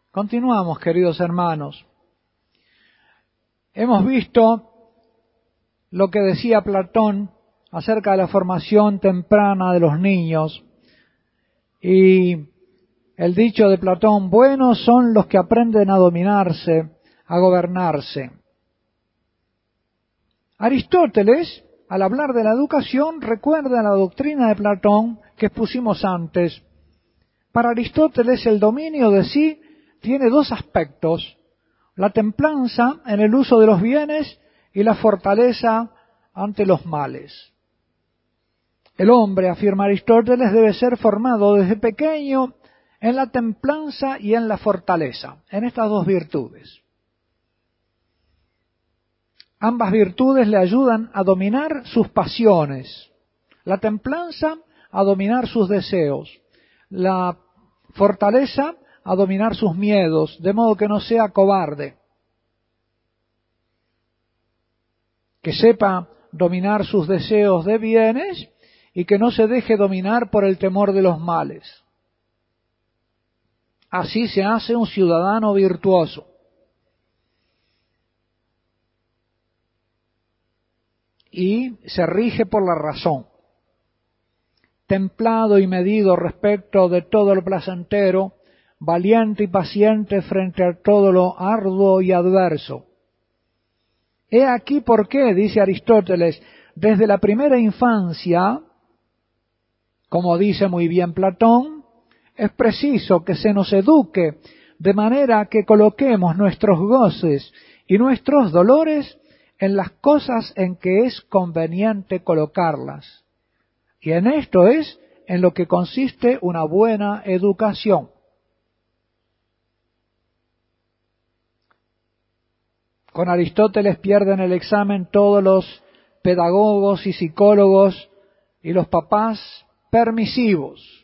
Continuamos, queridos hermanos. Hemos visto lo que decía Platón acerca de la formación temprana de los niños y el dicho de Platón: buenos son los que aprenden a dominarse, a gobernarse. Aristóteles, al hablar de la educación, recuerda la doctrina de Platón que expusimos antes. Para Aristóteles, el dominio de sí tiene dos aspectos: la templanza en el uso de los bienes y la fortaleza ante los males. El hombre, afirma Aristóteles, debe ser formado desde pequeño en la templanza y en la fortaleza, en estas dos virtudes. Ambas virtudes le ayudan a dominar sus pasiones. La templanza a dominar sus deseos. La fortaleza a dominar sus miedos, de modo que no sea cobarde. Que sepa dominar sus deseos de bienes y que no se deje dominar por el temor de los males. Así se hace un ciudadano virtuoso. Y se rige por la razón, templado y medido respecto de todo lo placentero, valiente y paciente frente a todo lo arduo y adverso. He aquí por qué, dice Aristóteles, desde la primera infancia, como dice muy bien Platón, es preciso que se nos eduque de manera que coloquemos nuestros goces y nuestros dolores en las cosas en que es conveniente colocarlas. Y en esto es en lo que consiste una buena educación. Con Aristóteles pierden el examen todos los pedagogos y psicólogos y los papás permisivos,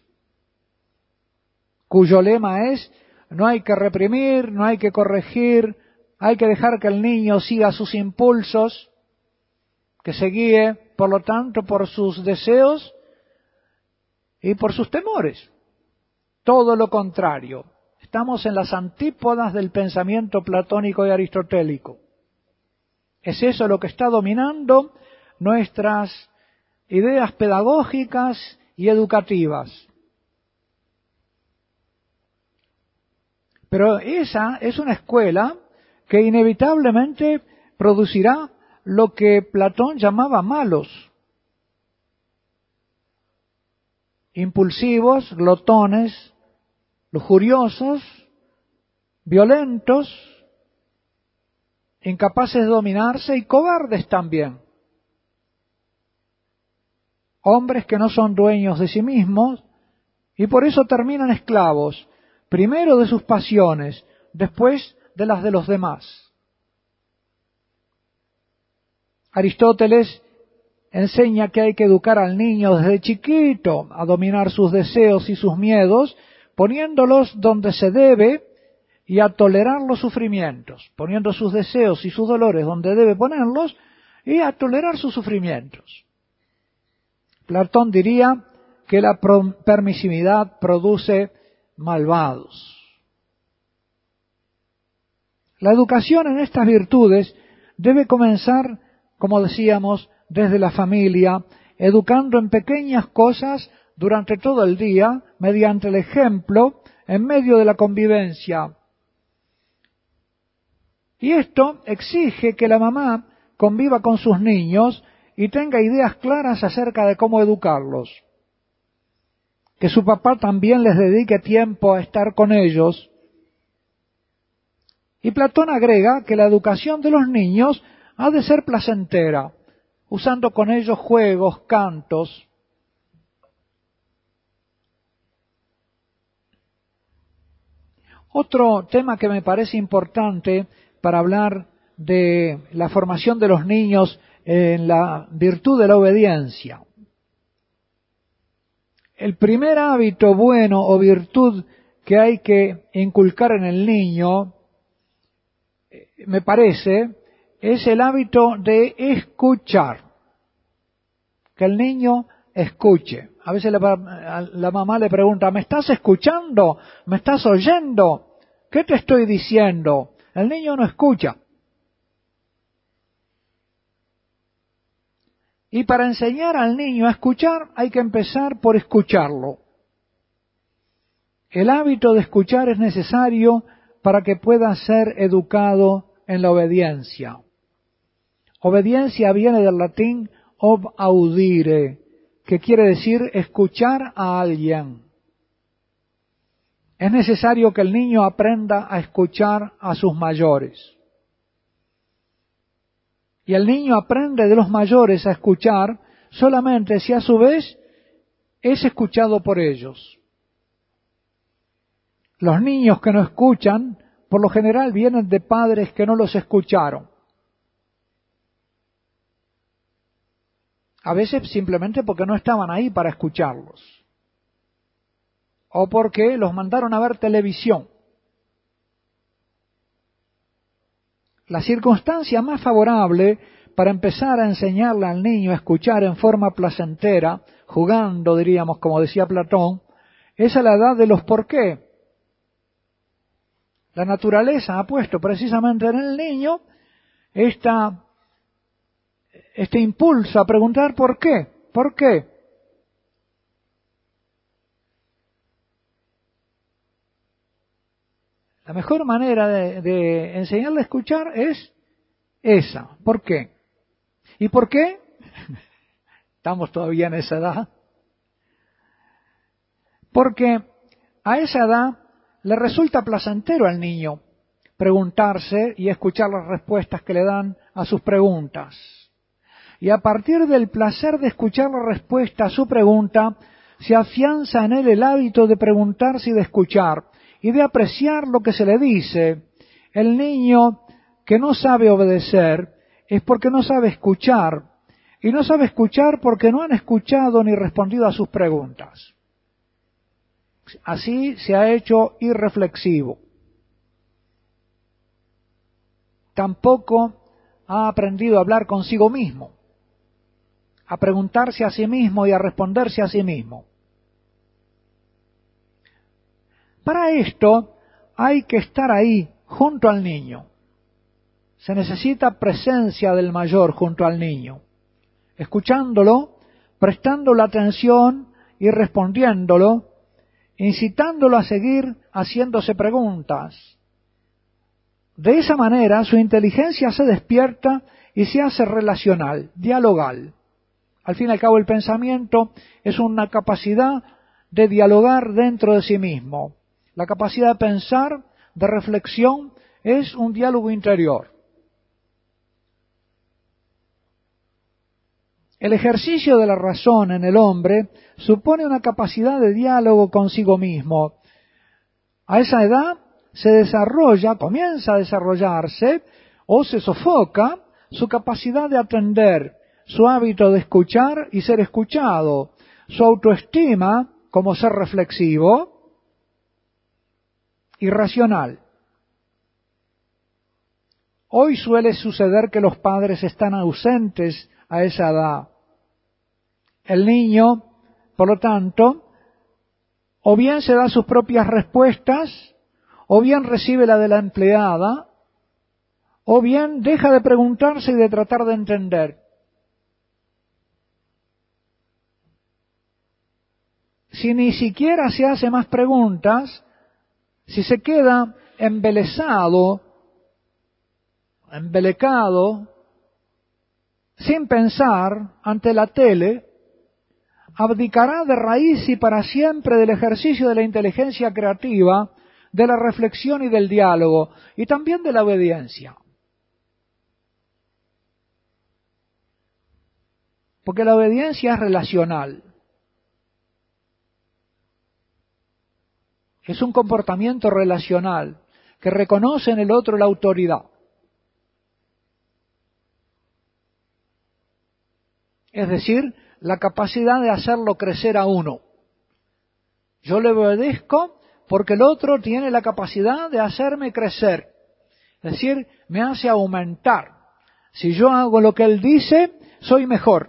cuyo lema es: no hay que reprimir, no hay que corregir, hay que dejar que el niño siga sus impulsos, que se guíe, por lo tanto, por sus deseos y por sus temores. Todo lo contrario. Estamos en las antípodas del pensamiento platónico y aristotélico. Es eso lo que está dominando nuestras ideas pedagógicas y educativas. Pero esa es una escuela que inevitablemente producirá lo que Platón llamaba malos, impulsivos, glotones, lujuriosos, violentos, incapaces de dominarse y cobardes también. Hombres que no son dueños de sí mismos y por eso terminan esclavos, primero de sus pasiones, después de las de los demás. Aristóteles enseña que hay que educar al niño desde chiquito a dominar sus deseos y sus miedos, poniéndolos donde se debe y a tolerar los sufrimientos, poniendo sus deseos y sus dolores donde debe ponerlos y a tolerar sus sufrimientos. Platón diría que la permisividad produce malvados. La educación en estas virtudes debe comenzar, como decíamos, desde la familia, educando en pequeñas cosas durante todo el día, mediante el ejemplo, en medio de la convivencia. Y esto exige que la mamá conviva con sus niños y tenga ideas claras acerca de cómo educarlos. Que su papá también les dedique tiempo a estar con ellos. Y Platón agrega que la educación de los niños ha de ser placentera, usando con ellos juegos, cantos. Otro tema que me parece importante para hablar de la formación de los niños en la virtud de la obediencia. El primer hábito bueno o virtud que hay que inculcar en el niño, me parece, es el hábito de escuchar. Que el niño escuche. A veces la mamá le pregunta: ¿me estás escuchando? ¿Me estás oyendo? ¿qué te estoy diciendo? El niño no escucha. Y para enseñar al niño a escuchar hay que empezar por escucharlo. El hábito de escuchar es necesario para que pueda ser educado en la obediencia. Obediencia viene del latín ob audire, que quiere decir escuchar a alguien. Es necesario que el niño aprenda a escuchar a sus mayores. Y el niño aprende de los mayores a escuchar solamente si a su vez es escuchado por ellos. Los niños que no escuchan, por lo general vienen de padres que no los escucharon. A veces simplemente porque no estaban ahí para escucharlos. O porque los mandaron a ver televisión. La circunstancia más favorable para empezar a enseñarle al niño a escuchar en forma placentera, jugando, diríamos, como decía Platón, es a la edad de los por qué. La naturaleza ha puesto precisamente en el niño este impulso a preguntar por qué, por qué. La mejor manera de enseñarle a escuchar es esa, ¿por qué? ¿Y por qué? Estamos todavía en esa edad. Porque a esa edad le resulta placentero al niño preguntarse y escuchar las respuestas que le dan a sus preguntas. Y a partir del placer de escuchar la respuesta a su pregunta, se afianza en él el hábito de preguntarse y de escuchar, y de apreciar lo que se le dice. El niño que no sabe obedecer es porque no sabe escuchar, y no sabe escuchar porque no han escuchado ni respondido a sus preguntas. Así se ha hecho irreflexivo. Tampoco ha aprendido a hablar consigo mismo, a preguntarse a sí mismo y a responderse a sí mismo. Para esto hay que estar ahí, junto al niño. Se necesita presencia del mayor junto al niño, escuchándolo, prestándole atención y respondiéndolo, incitándolo a seguir haciéndose preguntas. De esa manera su inteligencia se despierta y se hace relacional, dialogal. Al fin y al cabo el pensamiento es una capacidad de dialogar dentro de sí mismo. La capacidad de pensar, de reflexión, es un diálogo interior. El ejercicio de la razón en el hombre supone una capacidad de diálogo consigo mismo. A esa edad se desarrolla, comienza a desarrollarse o se sofoca su capacidad de atender, su hábito de escuchar y ser escuchado, su autoestima como ser reflexivo y racional. Hoy suele suceder que los padres están ausentes a esa edad. El niño, por lo tanto, o bien se da sus propias respuestas, o bien recibe la de la empleada, o bien deja de preguntarse y de tratar de entender. Si ni siquiera se hace más preguntas, si se queda embelecado, embelecado, sin pensar ante la tele, abdicará de raíz y para siempre del ejercicio de la inteligencia creativa, de la reflexión y del diálogo, y también de la obediencia. Porque la obediencia es relacional. Es un comportamiento relacional que reconoce en el otro la autoridad. Es decir, la capacidad de hacerlo crecer a uno. Yo le obedezco porque el otro tiene la capacidad de hacerme crecer. Es decir, me hace aumentar. Si yo hago lo que él dice, soy mejor.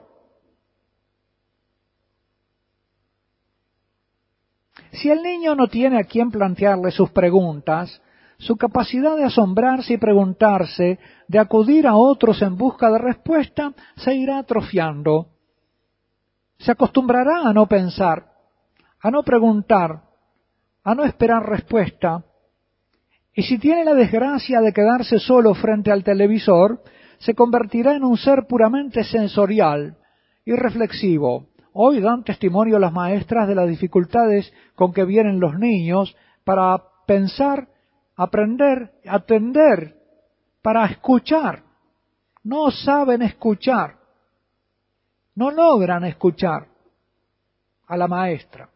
Si el niño no tiene a quien plantearle sus preguntas, su capacidad de asombrarse y preguntarse, de acudir a otros en busca de respuesta, se irá atrofiando. Se acostumbrará a no pensar, a no preguntar, a no esperar respuesta. Y si tiene la desgracia de quedarse solo frente al televisor, se convertirá en un ser puramente sensorial y reflexivo. Hoy dan testimonio las maestras de las dificultades con que vienen los niños para pensar, aprender, atender, para escuchar. No saben escuchar, no logran escuchar a la maestra.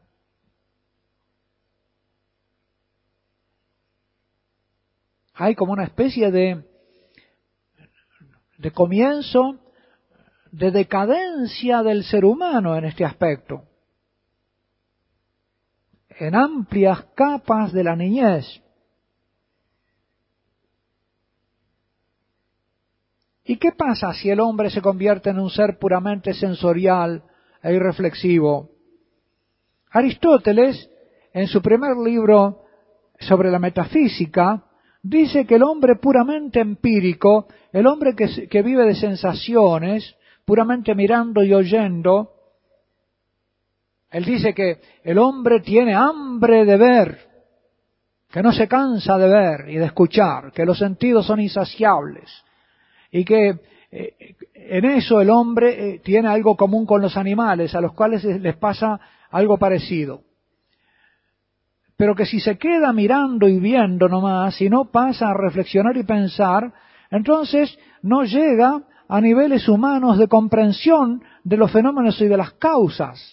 Hay como una especie de comienzo de decadencia del ser humano en este aspecto, en amplias capas de la niñez. ¿Y qué pasa si el hombre se convierte en un ser puramente sensorial e irreflexivo? Aristóteles, en su primer libro sobre la metafísica, dice que el hombre puramente empírico, el hombre que vive de sensaciones, puramente mirando y oyendo, él dice que el hombre tiene hambre de ver, que no se cansa de ver y de escuchar, que los sentidos son insaciables y que en eso el hombre tiene algo común con los animales, a los cuales les pasa algo parecido. Pero que si se queda mirando y viendo nomás y no pasa a reflexionar y pensar, entonces no llega a niveles humanos de comprensión de los fenómenos y de las causas.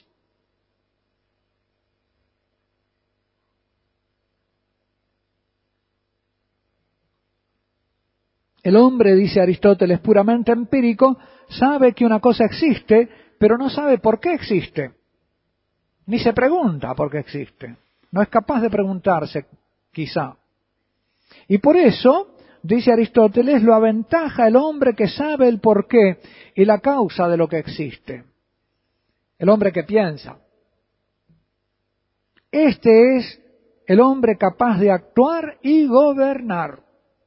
El hombre, dice Aristóteles, puramente empírico, sabe que una cosa existe, pero no sabe por qué existe, ni se pregunta por qué existe. No es capaz de preguntarse, quizá. Y por eso, dice Aristóteles, lo aventaja el hombre que sabe el porqué y la causa de lo que existe. El hombre que piensa. Este es el hombre capaz de actuar y gobernar.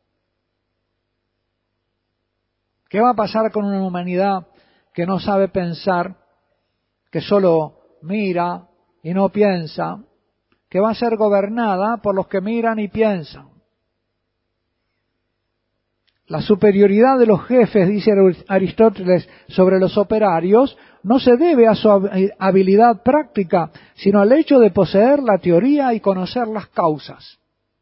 ¿Qué va a pasar con una humanidad que no sabe pensar, que solo mira y no piensa, que va a ser gobernada por los que miran y piensan? La superioridad de los jefes, dice Aristóteles, sobre los operarios, no se debe a su habilidad práctica, sino al hecho de poseer la teoría y conocer las causas.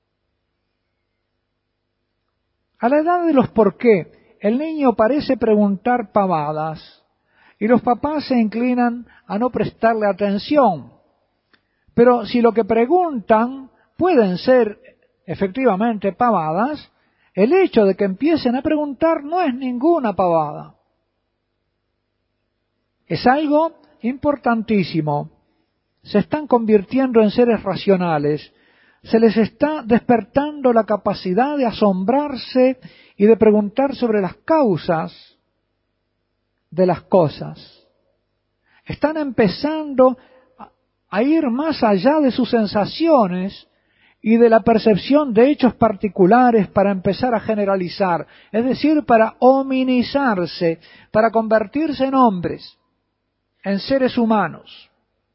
A la edad de los por qué, el niño parece preguntar pavadas, y los papás se inclinan a no prestarle atención. Pero si lo que preguntan pueden ser efectivamente pavadas, el hecho de que empiecen a preguntar no es ninguna pavada. Es algo importantísimo. Se están convirtiendo en seres racionales. Se les está despertando la capacidad de asombrarse y de preguntar sobre las causas de las cosas. Están empezando a ir más allá de sus sensaciones y de la percepción de hechos particulares para empezar a generalizar, es decir, para hominizarse, para convertirse en hombres, en seres humanos.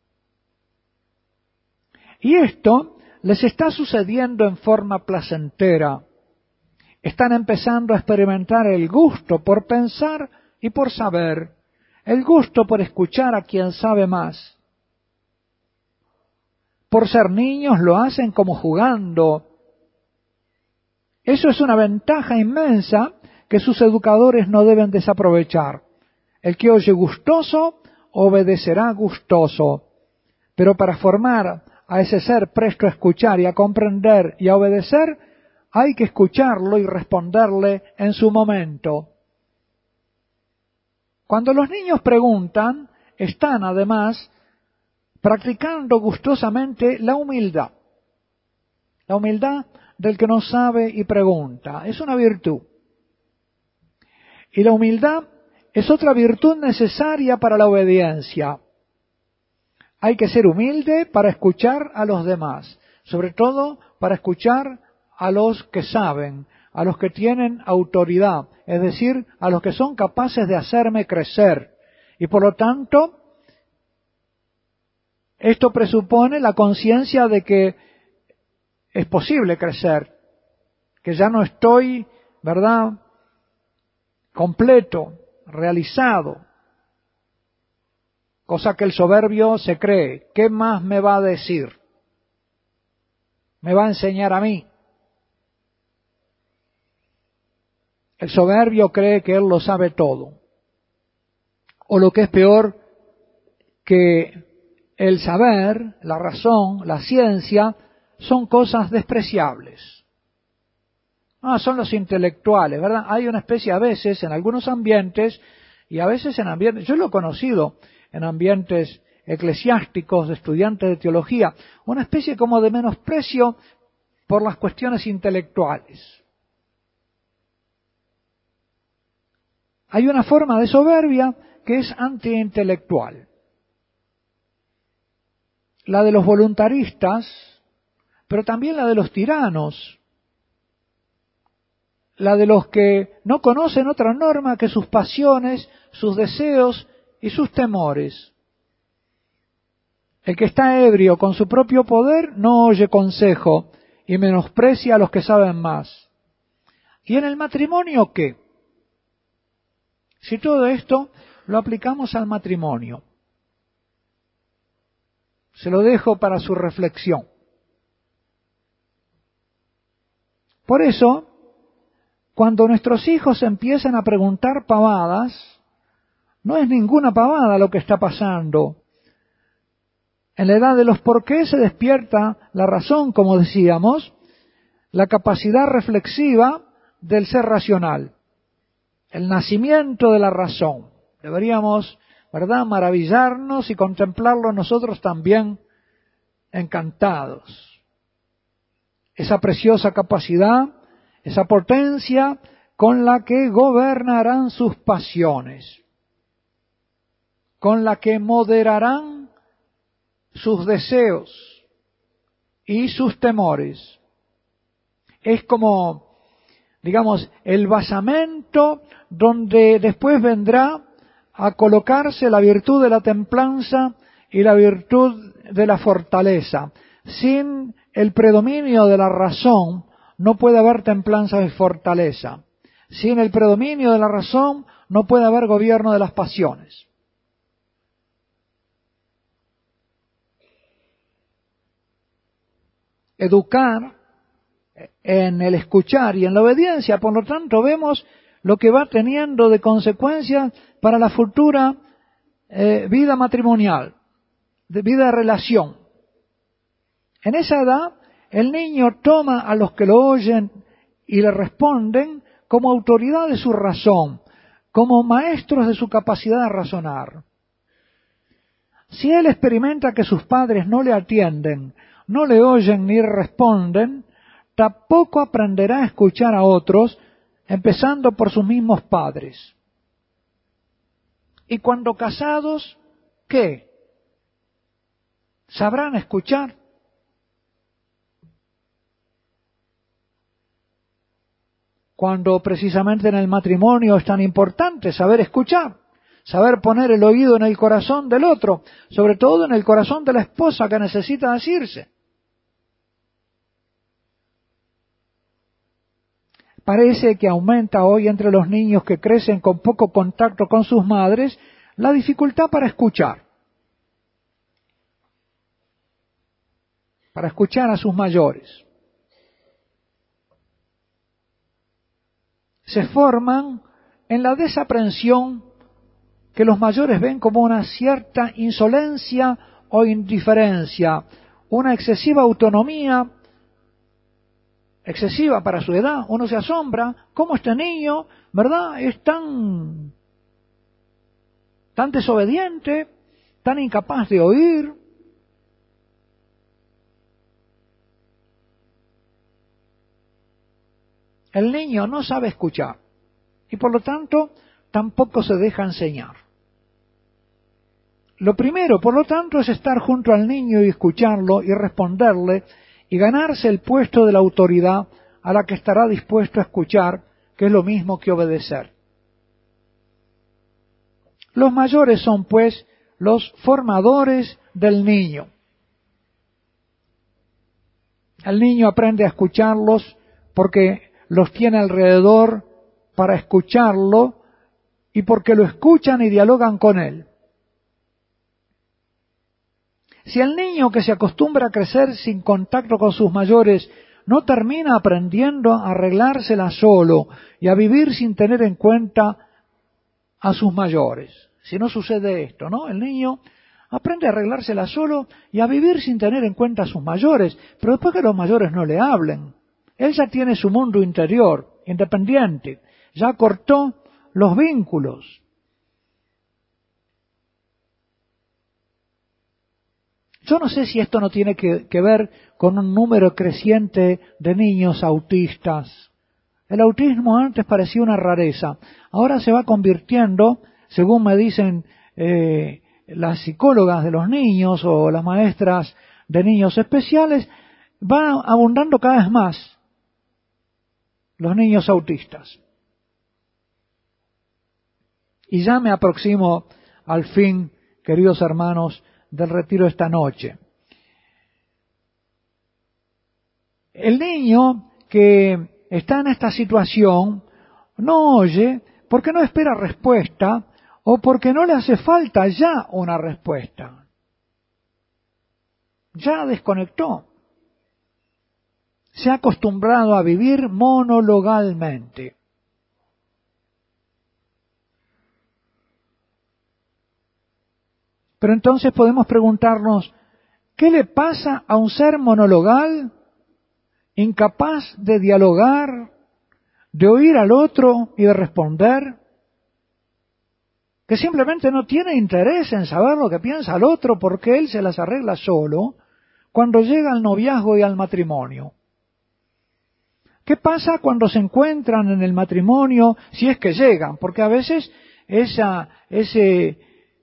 Y esto les está sucediendo en forma placentera. Están empezando a experimentar el gusto por pensar y por saber, el gusto por escuchar a quien sabe más. Por ser niños lo hacen como jugando. Eso es una ventaja inmensa que sus educadores no deben desaprovechar. El que oye gustoso, obedecerá gustoso. Pero para formar a ese ser presto a escuchar y a comprender y a obedecer, hay que escucharlo y responderle en su momento. Cuando los niños preguntan, están además practicando gustosamente la humildad del que no sabe y pregunta. Es una virtud. Y la humildad es otra virtud necesaria para la obediencia. Hay que ser humilde para escuchar a los demás, sobre todo para escuchar a los que saben, a los que tienen autoridad, es decir, a los que son capaces de hacerme crecer. Y por lo tanto, esto presupone la conciencia de que es posible crecer, que ya no estoy, ¿verdad?, completo, realizado, cosa que el soberbio se cree. ¿Qué más me va a decir? ¿Me va a enseñar a mí? El soberbio cree que él lo sabe todo. O lo que es peor, que el saber, la razón, la ciencia, son cosas despreciables. Son los intelectuales, ¿verdad? Hay una especie a veces en algunos ambientes, y a veces en ambientes, yo lo he conocido en ambientes eclesiásticos, de estudiantes de teología, una especie como de menosprecio por las cuestiones intelectuales. Hay una forma de soberbia que es antiintelectual. La de los voluntaristas, pero también la de los tiranos, la de los que no conocen otra norma que sus pasiones, sus deseos y sus temores. El que está ebrio con su propio poder no oye consejo y menosprecia a los que saben más. ¿Y en el matrimonio qué? Si todo esto lo aplicamos al matrimonio, se lo dejo para su reflexión. Por eso, cuando nuestros hijos empiezan a preguntar pavadas, no es ninguna pavada lo que está pasando. En la edad de los por qué se despierta la razón, como decíamos, la capacidad reflexiva del ser racional, el nacimiento de la razón. Deberíamos, ¿verdad?, maravillarnos y contemplarlo nosotros también encantados. Esa preciosa capacidad, esa potencia con la que gobernarán sus pasiones, con la que moderarán sus deseos y sus temores. Es como, digamos, el basamento donde después vendrá a colocarse la virtud de la templanza y la virtud de la fortaleza. Sin el predominio de la razón no puede haber templanza y fortaleza. Sin el predominio de la razón no puede haber gobierno de las pasiones. Educar en el escuchar y en la obediencia, por lo tanto, vemos lo que va teniendo de consecuencias para la futura vida matrimonial, de vida de relación. En esa edad, el niño toma a los que lo oyen y le responden como autoridad de su razón, como maestros de su capacidad de razonar. Si él experimenta que sus padres no le atienden, no le oyen ni responden, tampoco aprenderá a escuchar a otros, empezando por sus mismos padres. Y cuando casados, ¿qué? ¿Sabrán escuchar? Cuando precisamente en el matrimonio es tan importante saber escuchar, saber poner el oído en el corazón del otro, sobre todo en el corazón de la esposa que necesita decirse. Parece que aumenta hoy entre los niños que crecen con poco contacto con sus madres la dificultad para escuchar a sus mayores. Se forman en la desaprensión que los mayores ven como una cierta insolencia o indiferencia, una excesiva autonomía, excesiva para su edad. Uno se asombra cómo este niño, ¿verdad?, es tan desobediente, tan incapaz de oír. El niño no sabe escuchar y por lo tanto tampoco se deja enseñar. Lo primero, por lo tanto, es estar junto al niño y escucharlo y responderle y ganarse el puesto de la autoridad a la que estará dispuesto a escuchar, que es lo mismo que obedecer. Los mayores son, pues, los formadores del niño. El niño aprende a escucharlos porque los tiene alrededor para escucharlo y porque lo escuchan y dialogan con él. Si el niño que se acostumbra a crecer sin contacto con sus mayores no termina aprendiendo a arreglársela solo y a vivir sin tener en cuenta a sus mayores, si no sucede esto, ¿no? El niño aprende a arreglársela solo y a vivir sin tener en cuenta a sus mayores, pero después que los mayores no le hablen, él ya tiene su mundo interior, independiente, ya cortó los vínculos. Yo no sé si esto no tiene que ver con un número creciente de niños autistas. El autismo antes parecía una rareza, ahora se va convirtiendo, según me dicen las psicólogas de los niños o las maestras de niños especiales, va abundando cada vez más los niños autistas. Y ya me aproximo al fin, queridos hermanos, del retiro esta noche. El niño que está en esta situación no oye porque no espera respuesta o porque no le hace falta ya una respuesta. Ya desconectó. Se ha acostumbrado a vivir monologalmente. Pero entonces podemos preguntarnos, ¿qué le pasa a un ser monologal, incapaz de dialogar, de oír al otro y de responder? Que simplemente no tiene interés en saber lo que piensa el otro porque él se las arregla solo cuando llega al noviazgo y al matrimonio. ¿Qué pasa cuando se encuentran en el matrimonio, si es que llegan? Porque a veces ese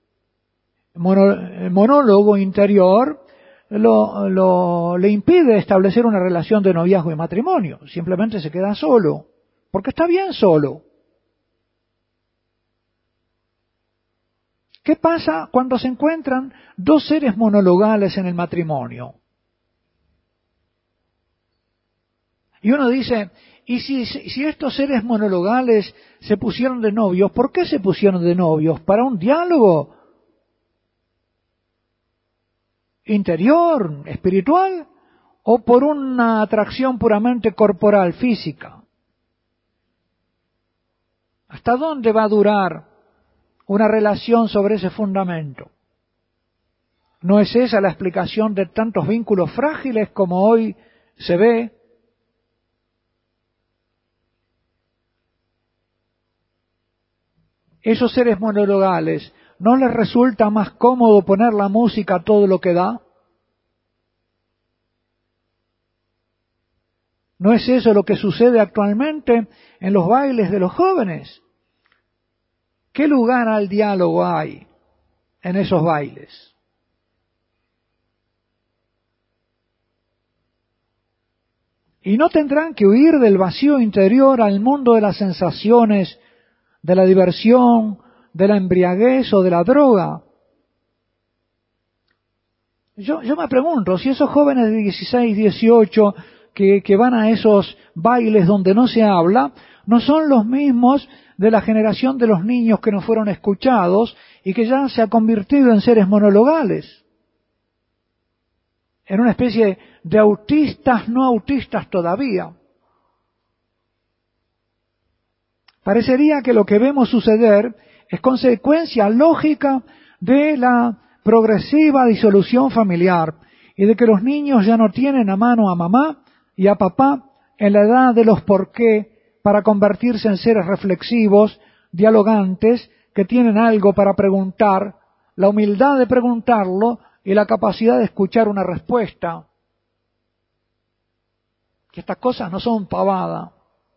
monólogo interior le impide establecer una relación de noviazgo y matrimonio. Simplemente se queda solo, porque está bien solo. ¿Qué pasa cuando se encuentran dos seres monologales en el matrimonio? Y uno dice, ¿y si estos seres monologales se pusieron de novios? ¿Por qué se pusieron de novios? ¿Para un diálogo interior, espiritual, o por una atracción puramente corporal, física? ¿Hasta dónde va a durar una relación sobre ese fundamento? ¿No es esa la explicación de tantos vínculos frágiles como hoy se ve? Esos seres monologales, ¿no les resulta más cómodo poner la música a todo lo que da? ¿No es eso lo que sucede actualmente en los bailes de los jóvenes? ¿Qué lugar al diálogo hay en esos bailes? Y no tendrán que huir del vacío interior al mundo de las sensaciones, de la diversión, de la embriaguez o de la droga. Yo me pregunto, si esos jóvenes de 16, 18 que van a esos bailes donde no se habla, no son los mismos de la generación de los niños que no fueron escuchados y que ya se ha convertido en seres monologales, en una especie de autistas no autistas todavía. Parecería que lo que vemos suceder es consecuencia lógica de la progresiva disolución familiar y de que los niños ya no tienen a mano a mamá y a papá en la edad de los por qué para convertirse en seres reflexivos, dialogantes, que tienen algo para preguntar, la humildad de preguntarlo y la capacidad de escuchar una respuesta. Que estas cosas no son pavada.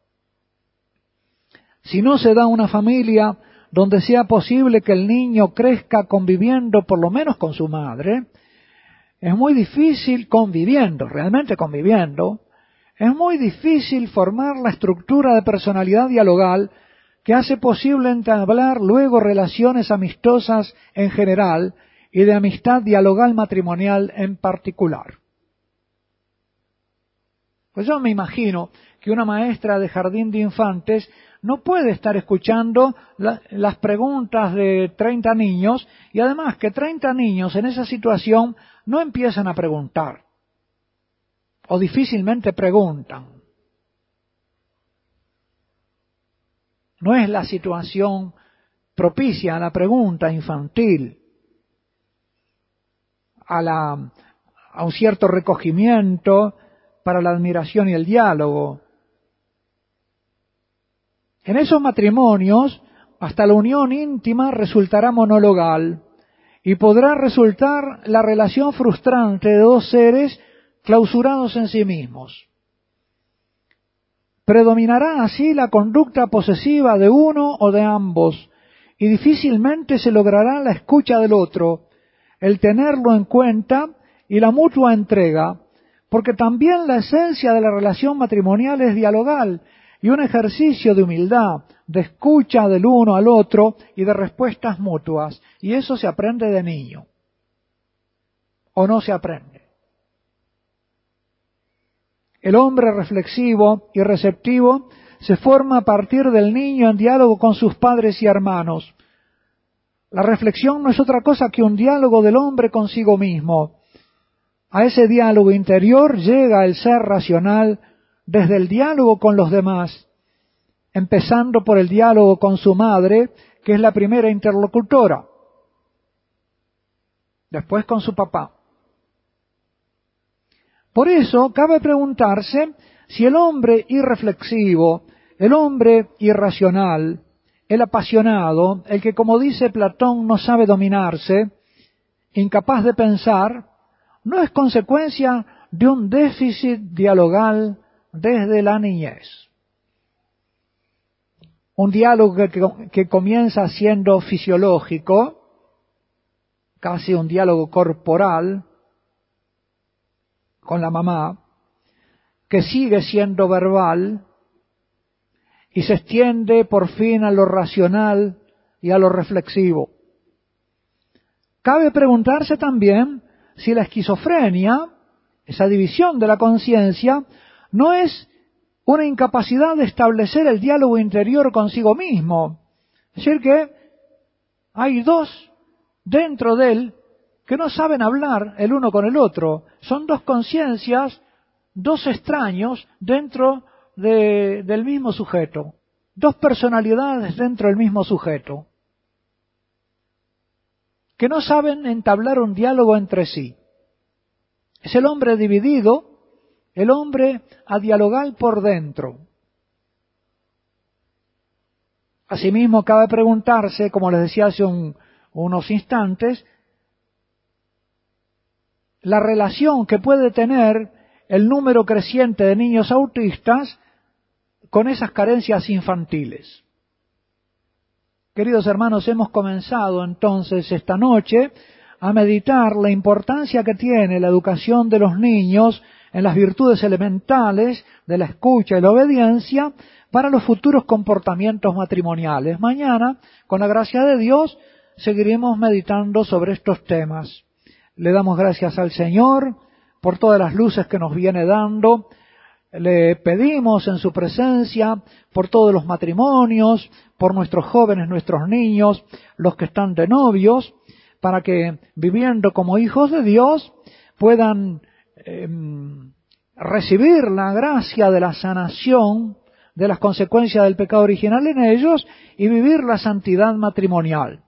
Si no se da una familia donde sea posible que el niño crezca conviviendo por lo menos con su madre, es muy difícil realmente conviviendo, es muy difícil formar la estructura de personalidad dialogal que hace posible entablar luego relaciones amistosas en general y de amistad dialogal matrimonial en particular. Pues yo me imagino que una maestra de jardín de infantes no puede estar escuchando las preguntas de 30 niños y además que 30 niños en esa situación no empiezan a preguntar o difícilmente preguntan. No es la situación propicia a la pregunta infantil, a un cierto recogimiento para la admiración y el diálogo. En esos matrimonios, hasta la unión íntima resultará monologal y podrá resultar la relación frustrante de dos seres clausurados en sí mismos. Predominará así la conducta posesiva de uno o de ambos y difícilmente se logrará la escucha del otro, el tenerlo en cuenta y la mutua entrega, porque también la esencia de la relación matrimonial es dialogal y un ejercicio de humildad, de escucha del uno al otro y de respuestas mutuas, y eso se aprende de niño, o no se aprende. El hombre reflexivo y receptivo se forma a partir del niño en diálogo con sus padres y hermanos. La reflexión no es otra cosa que un diálogo del hombre consigo mismo. A ese diálogo interior llega el ser racional desde el diálogo con los demás, empezando por el diálogo con su madre, que es la primera interlocutora, después con su papá. Por eso cabe preguntarse si el hombre irreflexivo, el hombre irracional, el apasionado, el que como dice Platón no sabe dominarse, incapaz de pensar, no es consecuencia de un déficit dialogal desde la niñez. Un diálogo que comienza siendo fisiológico, casi un diálogo corporal, con la mamá, que sigue siendo verbal y se extiende por fin a lo racional y a lo reflexivo. Cabe preguntarse también si la esquizofrenia, esa división de la conciencia, no es una incapacidad de establecer el diálogo interior consigo mismo. Es decir, que hay dos dentro de él que no saben hablar el uno con el otro. Son dos conciencias, dos extraños dentro del mismo sujeto. Dos personalidades dentro del mismo sujeto, que no saben entablar un diálogo entre sí. Es el hombre dividido, el hombre a dialogar por dentro. Asimismo, cabe preguntarse, como les decía hace unos instantes, la relación que puede tener el número creciente de niños autistas con esas carencias infantiles. Queridos hermanos, hemos comenzado entonces esta noche a meditar la importancia que tiene la educación de los niños en las virtudes elementales de la escucha y la obediencia para los futuros comportamientos matrimoniales. Mañana, con la gracia de Dios, seguiremos meditando sobre estos temas. Le damos gracias al Señor por todas las luces que nos viene dando. Le pedimos en su presencia por todos los matrimonios, por nuestros jóvenes, nuestros niños, los que están de novios, para que viviendo como hijos de Dios puedan recibir la gracia de la sanación de las consecuencias del pecado original en ellos y vivir la santidad matrimonial.